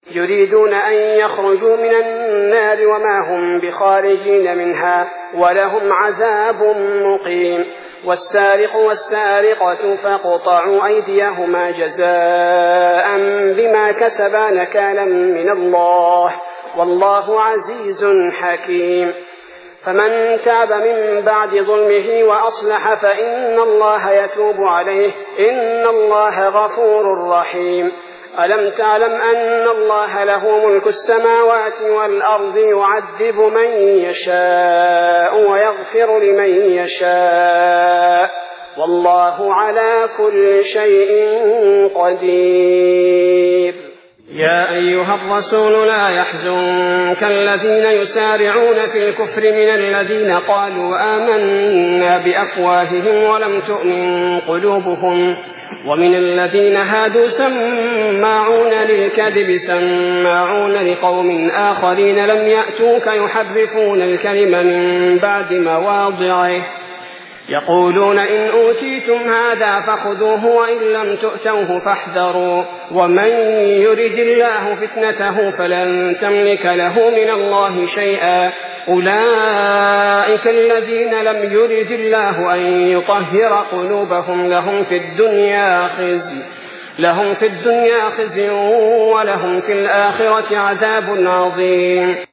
يريدون أن يخرجوا من النار وما هم بخارجين منها ولهم عذاب مقيم. والسارق والسارقة فاقطعوا أيديهما جزاء بما كسبا نكالا من الله والله عزيز حكيم. فمن تاب من بعد ظلمه وأصلح فإن الله يتوب عليه إن الله غفور رحيم. ألم تعلم أن الله له ملك السماوات والأرض يعذب من يشاء ويغفر لمن يشاء والله على كل شيء قدير. يا أيها الرسول لا يحزنك الذين يسارعون في الكفر من الذين قالوا آمنا بأفواههم ولم تؤمن قلوبهم ومن الذين هادوا سماعون للكذب سماعون لقوم آخرين لم يأتوك يحرفون الكلم من بعد مواضعه يقولون إن أوتيتم هذا فخذوه وإن لم تؤتوه فاحذروا ومن يرد الله فتنته فلن تملك له من الله شيئا أولئك الذين لم يرد الله أن يطهر قلوبهم لهم في الدنيا خزي ولهم في الآخرة عذاب عظيم.